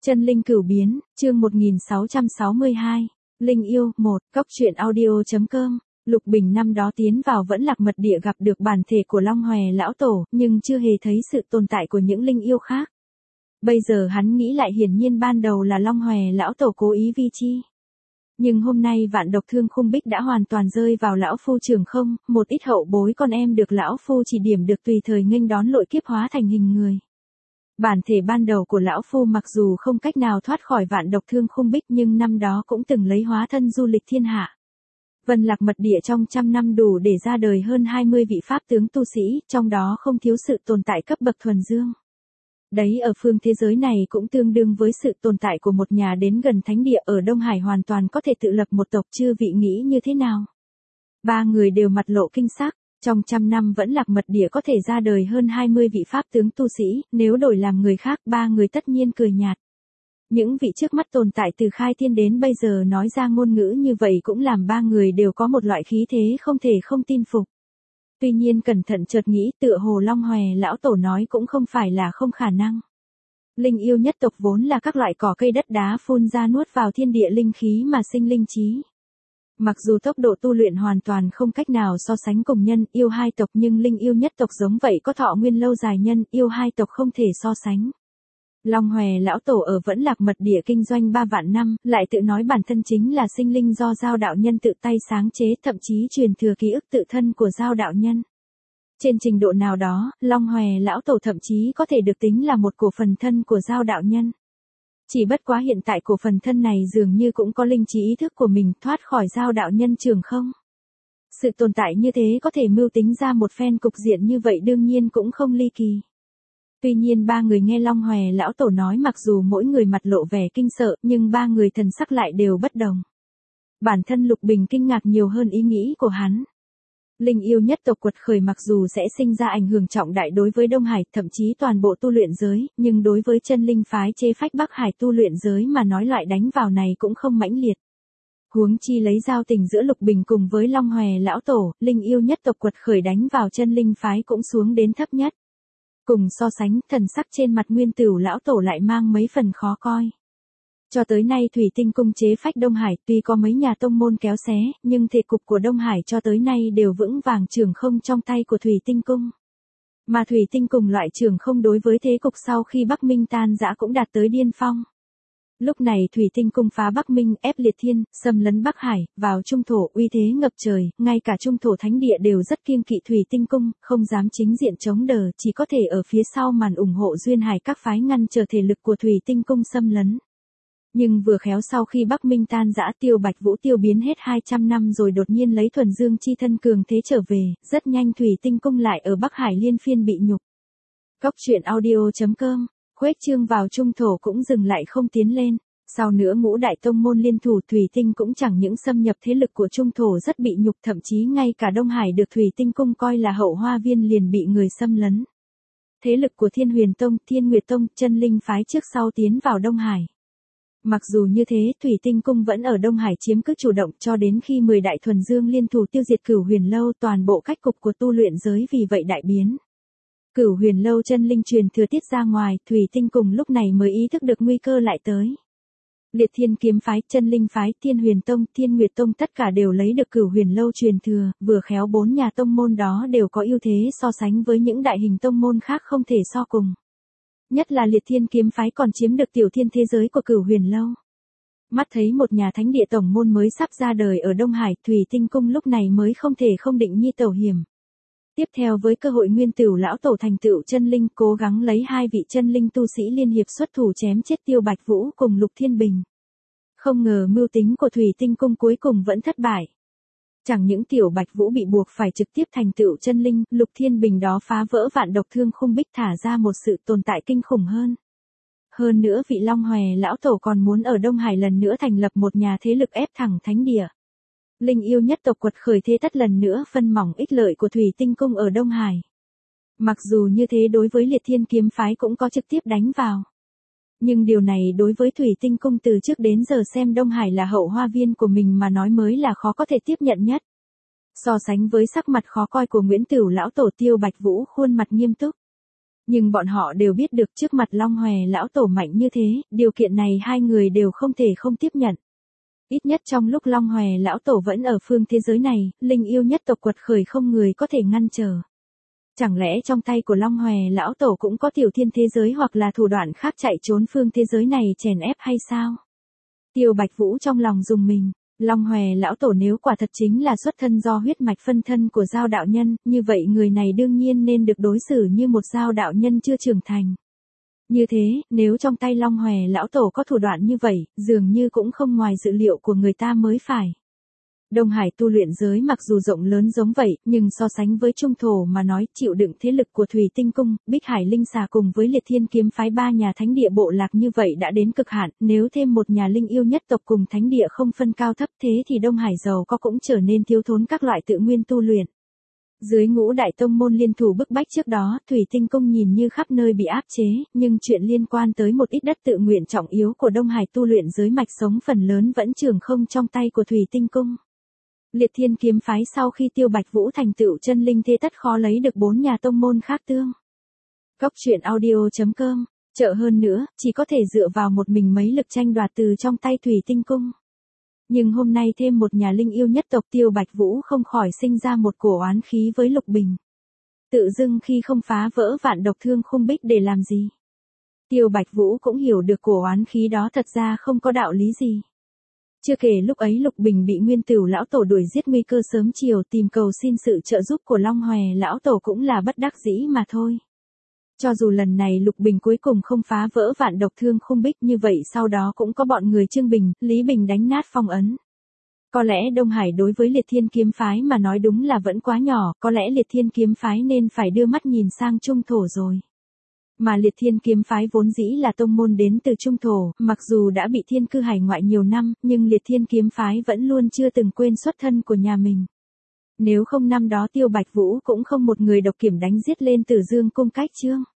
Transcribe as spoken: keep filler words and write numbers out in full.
Chân linh cửu biến, chương một nghìn sáu trăm sáu mươi hai. Linh yêu, một, cốc truyện audio.com. Lục Bình năm đó tiến vào vẫn lạc mật địa gặp được bản thể của Long Hòe lão tổ, nhưng chưa hề thấy sự tồn tại của những linh yêu khác. Bây giờ hắn nghĩ lại hiển nhiên ban đầu là Long Hòe lão tổ cố ý vi chi. Nhưng hôm nay vạn độc thương khung bích đã hoàn toàn rơi vào lão phu trường không, một ít hậu bối con em được lão phu chỉ điểm được tùy thời nghênh đón lội kiếp hóa thành hình người. Bản thể ban đầu của lão phu mặc dù không cách nào thoát khỏi vạn độc thương khung bích nhưng năm đó cũng từng lấy hóa thân du lịch thiên hạ. Vân lạc mật địa trong trăm năm đủ để ra đời hơn hai mươi vị pháp tướng tu sĩ, trong đó không thiếu sự tồn tại cấp bậc thuần dương. Đấy ở phương thế giới này cũng tương đương với sự tồn tại của một nhà đến gần thánh địa ở Đông Hải hoàn toàn có thể tự lập một tộc, chư vị nghĩ như thế nào? Ba người đều mặt lộ kinh sắc. Trong trăm năm vẫn lạc mật địa có thể ra đời hơn hai mươi vị pháp tướng tu sĩ, nếu đổi làm người khác ba người tất nhiên cười nhạt. Những vị trước mắt tồn tại từ khai thiên đến bây giờ nói ra ngôn ngữ như vậy cũng làm ba người đều có một loại khí thế không thể không tin phục. Tuy nhiên cẩn thận chợt nghĩ tựa hồ Long Hòe lão tổ nói cũng không phải là không khả năng. Linh yêu nhất tộc vốn là các loại cỏ cây đất đá phun ra nuốt vào thiên địa linh khí mà sinh linh trí. Mặc dù tốc độ tu luyện hoàn toàn không cách nào so sánh cùng nhân yêu hai tộc nhưng linh yêu nhất tộc giống vậy có thọ nguyên lâu dài nhân yêu hai tộc không thể so sánh. Long Hòe lão tổ ở vẫn lạc mật địa kinh doanh ba vạn năm, lại tự nói bản thân chính là sinh linh do Giao đạo nhân tự tay sáng chế, thậm chí truyền thừa ký ức tự thân của Giao đạo nhân. Trên trình độ nào đó, Long Hòe lão tổ thậm chí có thể được tính là một cổ phần thân của Giao đạo nhân. Chỉ bất quá hiện tại cổ phần thân này dường như cũng có linh trí ý thức của mình, thoát khỏi Giao đạo nhân trường không. Sự tồn tại như thế có thể mưu tính ra một phen cục diện như vậy đương nhiên cũng không ly kỳ. Tuy nhiên ba người nghe Long Hòe lão tổ nói mặc dù mỗi người mặt lộ vẻ kinh sợ nhưng ba người thần sắc lại đều bất đồng. Bản thân Lục Bình kinh ngạc nhiều hơn ý nghĩ của hắn. Linh yêu nhất tộc quật khởi mặc dù sẽ sinh ra ảnh hưởng trọng đại đối với Đông Hải, thậm chí toàn bộ tu luyện giới, nhưng đối với chân linh phái chế phách Bắc Hải tu luyện giới mà nói loại đánh vào này cũng không mãnh liệt. Huống chi lấy giao tình giữa Lục Bình cùng với Long Hòe lão tổ, linh yêu nhất tộc quật khởi đánh vào chân linh phái cũng xuống đến thấp nhất. Cùng so sánh, thần sắc trên mặt Nguyên Tửu lão tổ lại mang mấy phần khó coi. Cho tới nay Thủy Tinh cung chế phách Đông Hải tuy có mấy nhà tông môn kéo xé, nhưng thể cục của Đông Hải cho tới nay đều vững vàng trường không trong tay của Thủy Tinh cung. Mà Thủy Tinh cùng loại trường không đối với thế cục sau khi Bắc Minh tan rã cũng đạt tới điên phong. Lúc này Thủy Tinh cung phá Bắc Minh, ép liệt thiên, xâm lấn Bắc Hải, vào trung thổ uy thế ngập trời, ngay cả trung thổ thánh địa đều rất kiêng kỵ Thủy Tinh cung, không dám chính diện chống đỡ, chỉ có thể ở phía sau màn ủng hộ duyên hải các phái ngăn trở thể lực của Thủy Tinh cung xâm lấn. Nhưng vừa khéo sau khi Bắc Minh tan rã Tiêu Bạch Vũ tiêu biến hết hai trăm năm rồi đột nhiên lấy thuần dương chi thân cường thế trở về, rất nhanh Thủy Tinh cung lại ở Bắc Hải liên phiên bị nhục. Cốc truyện audio.com, khuếch trương vào trung thổ cũng dừng lại không tiến lên. Sau nữa ngũ đại tông môn liên thủ Thủy Tinh cũng chẳng những xâm nhập thế lực của trung thổ rất bị nhục, thậm chí ngay cả Đông Hải được Thủy Tinh cung coi là hậu hoa viên liền bị người xâm lấn. Thế lực của Thiên Huyền Tông, Thiên Nguyệt Tông, chân linh phái trước sau tiến vào Đông Hải. Mặc dù như thế, Thủy Tinh cung vẫn ở Đông Hải chiếm cứ chủ động cho đến khi mười đại thuần dương liên thủ tiêu diệt Cửu Huyền lâu, toàn bộ cách cục của tu luyện giới vì vậy đại biến. Cửu Huyền lâu chân linh truyền thừa tiết ra ngoài, Thủy Tinh cùng lúc này mới ý thức được nguy cơ lại tới. Liệt Thiên kiếm phái, chân linh phái, Thiên Huyền tông, Thiên Nguyệt tông tất cả đều lấy được Cửu Huyền lâu truyền thừa, vừa khéo bốn nhà tông môn đó đều có ưu thế so sánh với những đại hình tông môn khác không thể so cùng. Nhất là Liệt Thiên kiếm phái còn chiếm được tiểu thiên thế giới của Cửu Huyền lâu. Mắt thấy một nhà thánh địa tổng môn mới sắp ra đời ở Đông Hải, Thủy Tinh cung lúc này mới không thể không định nhi tẩu hiểm. Tiếp theo với cơ hội Nguyên Tửu lão tổ thành tựu chân linh, cố gắng lấy hai vị chân linh tu sĩ liên hiệp xuất thủ chém chết Tiêu Bạch Vũ cùng Lục Thiên Bình. Không ngờ mưu tính của Thủy Tinh cung cuối cùng vẫn thất bại. Chẳng những Tiểu Bạch Vũ bị buộc phải trực tiếp thành tựu chân linh, Lục Thiên Bình đó phá vỡ vạn độc thương khung bích thả ra một sự tồn tại kinh khủng hơn. Hơn nữa vị Long Hòe lão tổ còn muốn ở Đông Hải lần nữa thành lập một nhà thế lực ép thẳng thánh địa. Linh yêu nhất tộc quật khởi thế tất lần nữa phân mỏng ích lợi của Thủy Tinh cung ở Đông Hải. Mặc dù như thế đối với Liệt Thiên kiếm phái cũng có trực tiếp đánh vào. Nhưng điều này đối với Thủy Tinh cung từ trước đến giờ xem Đông Hải là hậu hoa viên của mình mà nói mới là khó có thể tiếp nhận nhất. So sánh với sắc mặt khó coi của Nguyễn Tửu lão tổ, Tiêu Bạch Vũ khuôn mặt nghiêm túc. Nhưng bọn họ đều biết được trước mặt Long Hòe lão tổ mạnh như thế, điều kiện này hai người đều không thể không tiếp nhận. Ít nhất trong lúc Long Hòe lão tổ vẫn ở phương thế giới này, linh yêu nhất tộc quật khởi không người có thể ngăn trở. Chẳng lẽ trong tay của Long Hòe lão tổ cũng có tiểu thiên thế giới hoặc là thủ đoạn khác chạy trốn phương thế giới này chèn ép hay sao? Tiêu Bạch Vũ trong lòng rùng mình, Long Hòe lão tổ nếu quả thật chính là xuất thân do huyết mạch phân thân của Giao đạo nhân, như vậy người này đương nhiên nên được đối xử như một Giao đạo nhân chưa trưởng thành. Như thế, nếu trong tay Long Hòe lão tổ có thủ đoạn như vậy, dường như cũng không ngoài dự liệu của người ta mới phải. Đông Hải tu luyện giới mặc dù rộng lớn giống vậy, nhưng so sánh với trung thổ mà nói, chịu đựng thế lực của Thủy Tinh Cung, Bích Hải Linh Xà cùng với Liệt Thiên Kiếm phái ba nhà thánh địa bộ lạc như vậy đã đến cực hạn, nếu thêm một nhà linh yêu nhất tộc cùng thánh địa không phân cao thấp thế thì Đông Hải giàu có cũng trở nên thiếu thốn các loại tự nguyên tu luyện. Dưới ngũ đại tông môn liên thủ bức bách trước đó, Thủy Tinh Cung nhìn như khắp nơi bị áp chế, nhưng chuyện liên quan tới một ít đất tự nguyện trọng yếu của Đông Hải tu luyện giới mạch sống phần lớn vẫn trường không trong tay của Thủy Tinh Cung. Liệt Thiên Kiếm phái sau khi Tiêu Bạch Vũ thành tựu chân linh thế tất khó lấy được bốn nhà tông môn khác tương. Cốc truyện audio chấm com, trợ hơn nữa, chỉ có thể dựa vào một mình mấy lực tranh đoạt từ trong tay Thủy Tinh Cung. Nhưng hôm nay thêm một nhà linh yêu nhất tộc Tiêu Bạch Vũ không khỏi sinh ra một cổ oán khí với Lục Bình. Tự dưng khi không phá vỡ vạn độc thương khung bích để làm gì. Tiêu Bạch Vũ cũng hiểu được cổ oán khí đó thật ra không có đạo lý gì. Chưa kể lúc ấy Lục Bình bị Nguyên Tửu lão tổ đuổi giết nguy cơ sớm chiều tìm cầu xin sự trợ giúp của Long Hòe lão tổ cũng là bất đắc dĩ mà thôi. Cho dù lần này Lục Bình cuối cùng không phá vỡ vạn độc thương khung bích như vậy sau đó cũng có bọn người Trương Bình, Lý Bình đánh nát phong ấn. Có lẽ Đông Hải đối với Liệt Thiên Kiếm phái mà nói đúng là vẫn quá nhỏ, có lẽ Liệt Thiên Kiếm phái nên phải đưa mắt nhìn sang Trung Thổ rồi. Mà Liệt Thiên Kiếm phái vốn dĩ là tông môn đến từ Trung Thổ, mặc dù đã bị thiên cư hải ngoại nhiều năm, nhưng Liệt Thiên Kiếm phái vẫn luôn chưa từng quên xuất thân của nhà mình. Nếu không năm đó Tiêu Bạch Vũ cũng không một người độc kiểm đánh giết lên Tử Dương cung cách chương.